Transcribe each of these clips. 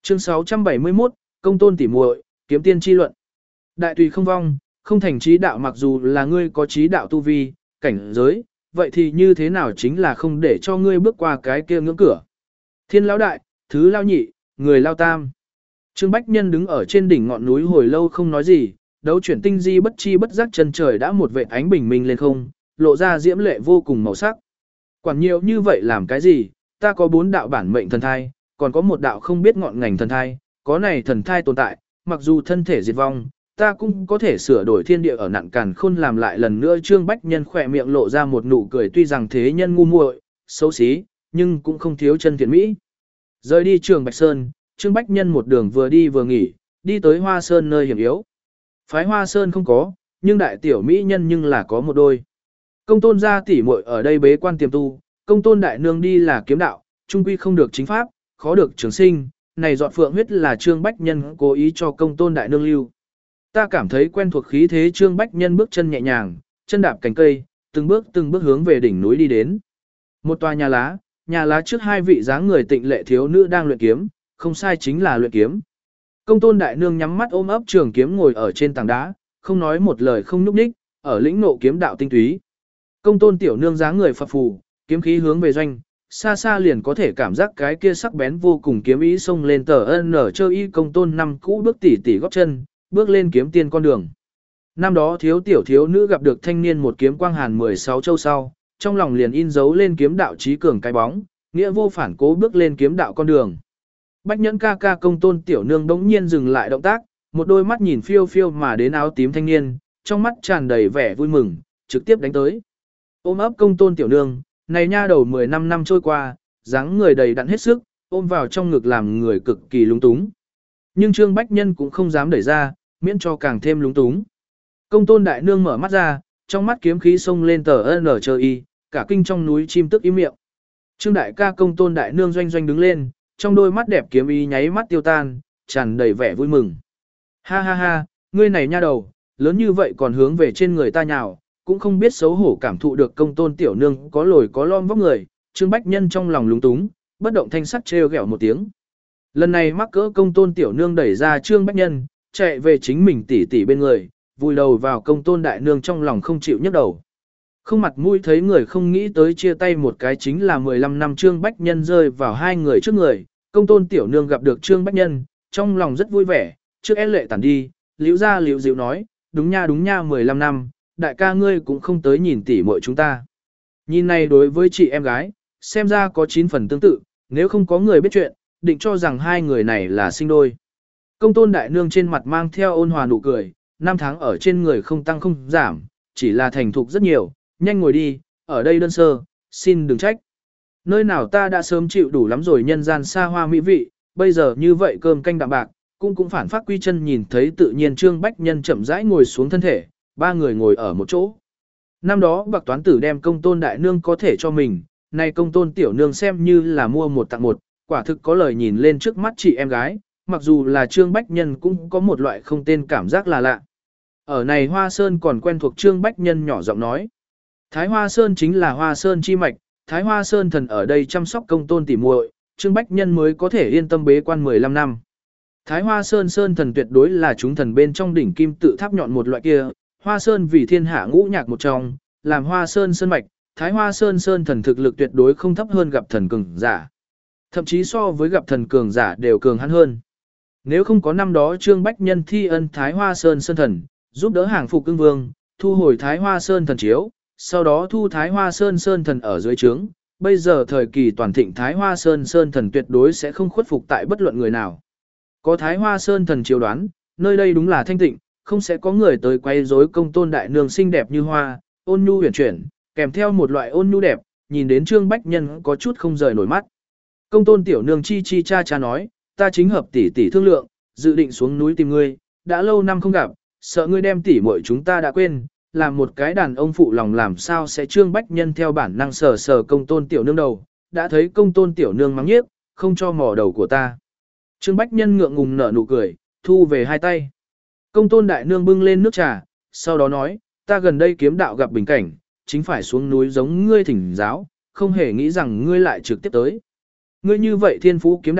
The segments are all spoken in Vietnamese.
Chương 671, công tôn tỉ muội, kiếm tiên chi luận. Đại tùy không vong, không thành trí đạo, mặc dù là ngươi có trí đạo tu vi, cảnh giới, vậy thì như thế nào chính là không để cho ngươi bước qua cái kia ngưỡng cửa. Thiên lão đại, thứ lao nhị, người lao tam. Trương Bách Nhân đứng ở trên đỉnh ngọn núi hồi lâu không nói gì, đấu chuyển tinh di bất chi bất giác chân trời đã một vệt ánh bình minh lên không, lộ ra diễm lệ vô cùng màu sắc. Quản nhiều như vậy làm cái gì, ta có 4 đạo bản mệnh thần thai, còn có một đạo không biết ngọn ngành thần thai, có này thần thai tồn tại, mặc dù thân thể diệt vong, ta cũng có thể sửa đổi thiên địa ở nặng càn khôn làm lại lần nữa. Trương Bách Nhân khỏe miệng lộ ra một nụ cười, tuy rằng thế nhân ngu muội, xấu xí, nhưng cũng không thiếu chân thiện mỹ. Rời đi Trường Bạch Sơn, Trương Bách Nhân một đường vừa đi vừa nghỉ, đi tới Hoa Sơn nơi hiểm yếu. Phái Hoa Sơn không có, nhưng đại tiểu mỹ nhân nhưng là có một đôi. Công tôn gia tỷ muội ở đây bế quan tiềm tu, công tôn đại nương đi là kiếm đạo, trung quy không được chính pháp, khó được trường sinh, này dọn phượng huyết là Trương Bách Nhân cố ý cho công tôn đại nương lưu. Ta cảm thấy quen thuộc khí thế. Trương Bách Nhân bước chân nhẹ nhàng, chân đạp cành cây, từng bước hướng về đỉnh núi đi đến. Một tòa nhà lá trước 2 vị dáng người tịnh lệ thiếu nữ đang luyện kiếm, không sai chính là luyện kiếm. Công tôn đại nương nhắm mắt ôm ấp trường kiếm ngồi ở trên tảng đá, không nói một lời không nhúc nhích, ở lĩnh ngộ kiếm đạo tinh túy. Công tôn tiểu nương dáng người phập phù, kiếm khí hướng về doanh, xa xa liền có thể cảm giác cái kia sắc bén vô cùng kiếm ý xông lên tờ nở chơi y. Công tôn năm cũ bước tỉ tỉ góp chân, bước lên kiếm tiên con đường. Năm đó thiếu nữ gặp được thanh niên một kiếm quang hàn 16 châu sau, trong lòng liền in dấu lên kiếm đạo trí cường cái bóng, nghĩa vô phản cố bước lên kiếm đạo con đường. Bách Nhẫn ca ca công tôn tiểu nương đống nhiên dừng lại động tác, một đôi mắt nhìn phiêu phiêu mà đến áo tím thanh niên, trong mắt tràn đầy vẻ vui mừng, trực tiếp đánh tới. Ôm ấp công tôn tiểu nương, này nha đầu 15 năm trôi qua, dáng người đầy đặn hết sức, ôm vào trong ngực làm người cực kỳ lúng túng. Nhưng Trương Bách Nhân cũng không dám đẩy ra, miễn cho càng thêm lúng túng. Công tôn đại nương mở mắt ra, trong mắt kiếm khí xông lên tờ nở chơi y, cả kinh trong núi chim tức im miệng. Trương đại ca công tôn đại nương doanh doanh đứng lên, trong đôi mắt đẹp kiếm ý nháy mắt tiêu tan, tràn đầy vẻ vui mừng. Ha ha ha, ngươi này nha đầu, lớn như vậy còn hướng về trên người ta nhào, cũng không biết xấu hổ. Cảm thụ được công tôn tiểu nương có lồi có lõm vóc người, Trương Bách Nhân trong lòng lúng túng, bất động thanh sắc trêu ghẹo một tiếng. Lần này mắc cỡ công tôn tiểu nương đẩy ra Trương Bách Nhân, chạy về chính mình tỉ tỉ bên người, vùi đầu vào công tôn đại nương trong lòng không chịu nhấc đầu. Không mặt mũi thấy người không nghĩ tới chia tay một cái chính là 15 năm. Trương Bách Nhân rơi vào 2 người trước người, công tôn tiểu nương gặp được Trương Bách Nhân, trong lòng rất vui vẻ, trước é lệ tản đi, liễu ra liễu dịu nói, đúng nha 15 năm, đại ca ngươi cũng không tới nhìn tỉ muội chúng ta. Nhìn này đối với chị em gái, xem ra có 9 phần tương tự, nếu không có người biết chuyện, định cho rằng 2 người này là sinh đôi. Công tôn đại nương trên mặt mang theo ôn hòa nụ cười, 5 tháng ở trên người không tăng không giảm, chỉ là thành thục rất nhiều, nhanh ngồi đi, ở đây đơn sơ, xin đừng trách. Nơi nào ta đã sớm chịu đủ lắm rồi, nhân gian xa hoa mỹ vị, bây giờ như vậy cơm canh đạm bạc, cũng phản phát quy chân. Nhìn thấy tự nhiên Trương Bách Nhân chậm rãi ngồi xuống thân thể, 3 người ngồi ở một chỗ. Năm đó bạc toán tử đem công tôn đại nương có thể cho mình, nay công tôn tiểu nương xem như là mua một tặng một, quả thực có lời nhìn lên trước mắt chị em gái, mặc dù là Trương Bách Nhân cũng có một loại không tên cảm giác là lạ. Ở này Hoa Sơn còn quen thuộc. Trương Bách Nhân nhỏ giọng nói, Thái Hoa Sơn chính là Hoa Sơn chi mạch, Thái Hoa Sơn thần ở đây chăm sóc công tôn tỉ muội, Trương Bách Nhân mới có thể yên tâm bế quan 15 năm. Thái Hoa Sơn Sơn thần tuyệt đối là chúng thần bên trong đỉnh kim tự tháp nhọn một loại kia, Hoa Sơn vì thiên hạ ngũ nhạc một trong, làm Hoa Sơn Sơn mạch, Thái Hoa Sơn Sơn thần thực lực tuyệt đối không thấp hơn gặp thần cường giả. Thậm chí so với gặp thần cường giả đều cường hắn hơn. Nếu không có năm đó Trương Bách Nhân thi ân Thái Hoa Sơn Sơn thần, giúp đỡ hàng phục cương vương, thu hồi Thái Hoa Sơn thần chiếu, sau đó thu Thái Hoa Sơn Sơn thần ở dưới trướng, bây giờ thời kỳ toàn thịnh Thái Hoa Sơn Sơn thần tuyệt đối sẽ không khuất phục tại bất luận người nào. Có Thái Hoa Sơn thần chiếu đoán, nơi đây đúng là thanh tịnh, không sẽ có người tới quay rối. Công tôn đại nương xinh đẹp như hoa, ôn nhu huyền chuyển, kèm theo một loại ôn nhu đẹp, nhìn đến Trương Bách Nhân có chút không rời nổi mắt. Công tôn tiểu nương chi chi cha cha nói, ta chính hợp tỷ tỷ thương lượng, dự định xuống núi tìm ngươi, đã lâu năm không gặp, sợ ngươi đem tỷ muội chúng ta đã quên, làm một cái đàn ông phụ lòng làm sao sẽ. Trương Bách Nhân theo bản năng sờ sờ công tôn tiểu nương đầu, đã thấy công tôn tiểu nương mắng nhiếc, không cho mò đầu của ta. Trương Bách Nhân ngượng ngùng nở nụ cười, thu về 2 tay. Công tôn đại nương bưng lên nước trà, sau đó nói, ta gần đây kiếm đạo gặp bình cảnh, chính phải xuống núi giống ngươi thỉnh giáo, không hề nghĩ rằng ngươi lại trực tiếp tới. Ngươi như vậy thiên phú kiếm đạo,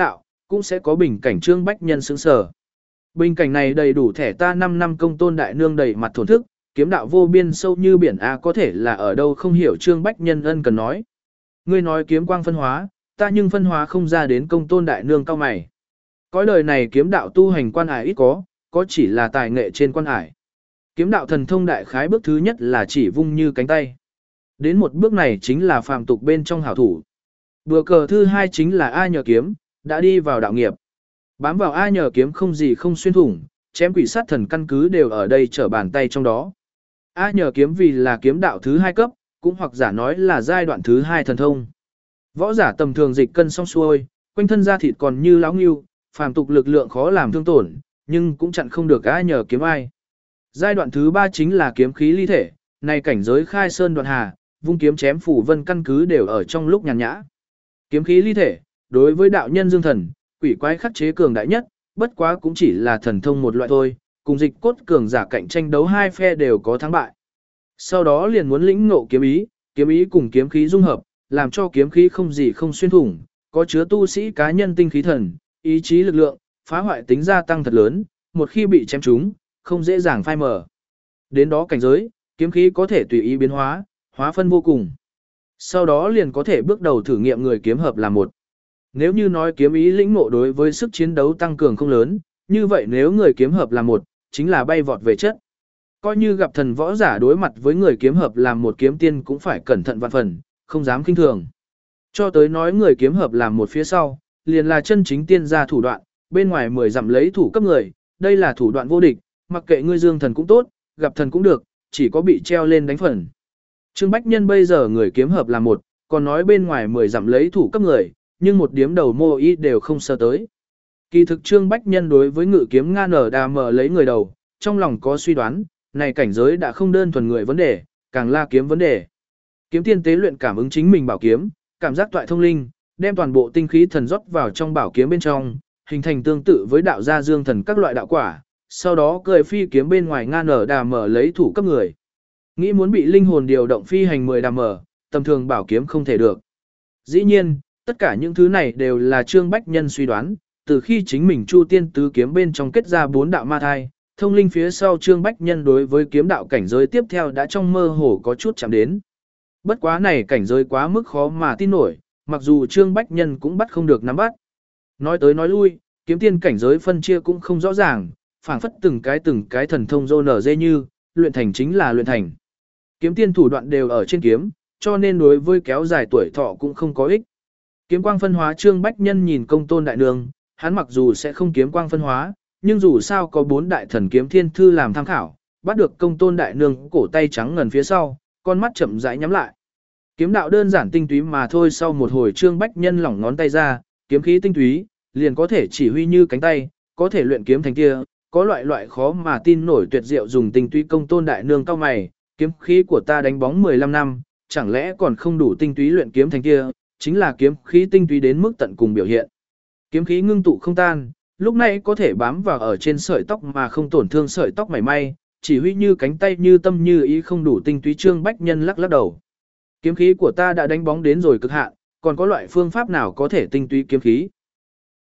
cũng sẽ có bình cảnh Trương Bách Nhân sững sờ. Bình cảnh này đầy đủ thẻ ta 5 năm công tôn đại nương đầy mặt thổn thức, kiếm đạo vô biên sâu như biển A có thể là ở đâu không hiểu Trương Bách Nhân ân cần nói. Ngươi nói kiếm quang phân hóa, ta nhưng phân hóa không ra đến công tôn đại nương cao mày. Cõi đời này kiếm đạo tu hành quan ải ít có chỉ là tài nghệ trên quan ải. Kiếm đạo thần thông đại khái bước thứ nhất là chỉ vung như cánh tay. Đến một bước này chính là phàm tục bên trong hảo thủ. Bừa cờ thứ hai chính là A nhờ kiếm, đã đi vào đạo nghiệp. Bám vào A nhờ kiếm không gì không xuyên thủng, chém quỷ sát thần căn cứ đều ở đây trở bàn tay trong đó. A nhờ kiếm vì là kiếm đạo thứ hai cấp, cũng hoặc giả nói là giai đoạn thứ hai thần thông. Võ giả tầm thường dịch cân xong xuôi, quanh thân da thịt còn như láo nghiêu, phàm tục lực lượng khó làm thương tổn, nhưng cũng chặn không được A nhờ kiếm ai. Giai đoạn thứ ba chính là kiếm khí ly thể, này cảnh giới khai sơn đoạn hà, vung kiếm chém phủ vân căn cứ đều ở trong lúc nhàn nhã. Kiếm khí ly thể, đối với đạo nhân dương thần, quỷ quái khắc chế cường đại nhất, bất quá cũng chỉ là thần thông một loại thôi, cùng dịch cốt cường giả cạnh tranh đấu hai phe đều có thắng bại. Sau đó liền muốn lĩnh ngộ kiếm ý cùng kiếm khí dung hợp, làm cho kiếm khí không gì không xuyên thủng, có chứa tu sĩ cá nhân tinh khí thần, ý chí lực lượng, phá hoại tính gia tăng thật lớn, một khi bị chém trúng, không dễ dàng phai mờ. Đến đó cảnh giới, kiếm khí có thể tùy ý biến hóa, hóa phân vô cùng. Sau đó liền có thể bước đầu thử nghiệm người kiếm hợp là một. Nếu như nói kiếm ý lĩnh ngộ đối với sức chiến đấu tăng cường không lớn, như vậy nếu người kiếm hợp là một, chính là bay vọt về chất. Coi như gặp thần võ giả đối mặt với người kiếm hợp làm một kiếm tiên cũng phải cẩn thận vạn phần, không dám kinh thường. Cho tới nói người kiếm hợp làm một phía sau, liền là chân chính tiên gia thủ đoạn, bên ngoài 10 dặm lấy thủ cấp người, đây là thủ đoạn vô địch, mặc kệ ngươi dương thần cũng tốt, gặp thần cũng được, chỉ có bị treo lên đánh phần. Trương Bách Nhân bây giờ người kiếm hợp là một, còn nói bên ngoài 10 dặm lấy thủ cấp người, nhưng một điếm đầu mô y đều không sơ tới. Kỳ thực Trương Bách Nhân đối với ngự kiếm Nga nở đà mở lấy người đầu, trong lòng có suy đoán, này cảnh giới đã không đơn thuần người vấn đề, càng là kiếm vấn đề. Kiếm tiên tế luyện cảm ứng chính mình bảo kiếm, cảm giác toại thông linh, đem toàn bộ tinh khí thần rót vào trong bảo kiếm bên trong, hình thành tương tự với đạo gia dương thần các loại đạo quả, sau đó cười phi kiếm bên ngoài Nga nở đà mở lấy thủ cấp người. Nghĩ muốn bị linh hồn điều động phi hành 10 đà mở, tầm thường bảo kiếm không thể được. Dĩ nhiên, tất cả những thứ này đều là Trương Bách Nhân suy đoán, từ khi chính mình Chu Tiên tứ kiếm bên trong kết ra 4 đạo ma thai, thông linh phía sau Trương Bách Nhân đối với kiếm đạo cảnh giới tiếp theo đã trong mơ hồ có chút chạm đến. Bất quá này cảnh giới quá mức khó mà tin nổi, mặc dù Trương Bách Nhân cũng bắt không được nắm bắt. Nói tới nói lui, kiếm tiên cảnh giới phân chia cũng không rõ ràng, phảng phất từng cái thần thông rô nở dê như, luyện thành chính là luyện thành. Kiếm tiên thủ đoạn đều ở trên kiếm, cho nên đối với kéo dài tuổi thọ cũng không có ích. Kiếm quang phân hóa Trương Bách Nhân nhìn công tôn đại nương, hắn mặc dù sẽ không kiếm quang phân hóa, nhưng dù sao có 4 đại thần kiếm thiên thư làm tham khảo, bắt được công tôn đại nương cổ tay trắng ngần phía sau, con mắt chậm rãi nhắm lại. Kiếm đạo đơn giản tinh túy mà thôi, sau một hồi Trương Bách Nhân lỏng ngón tay ra, kiếm khí tinh túy, liền có thể chỉ huy như cánh tay, có thể luyện kiếm thành kia, có loại khó mà tin nổi tuyệt diệu dùng tinh túy công tôn đại nương cao mày, kiếm khí của ta đánh bóng 15 năm, chẳng lẽ còn không đủ tinh túy luyện kiếm thành kia, chính là kiếm khí tinh túy đến mức tận cùng biểu hiện. Kiếm khí ngưng tụ không tan, lúc này có thể bám vào ở trên sợi tóc mà không tổn thương sợi tóc mảy may, chỉ huy như cánh tay như tâm như ý không đủ tinh túy. Trương Bách Nhân lắc đầu. Kiếm khí của ta đã đánh bóng đến rồi cực hạn, còn có loại phương pháp nào có thể tinh túy kiếm khí?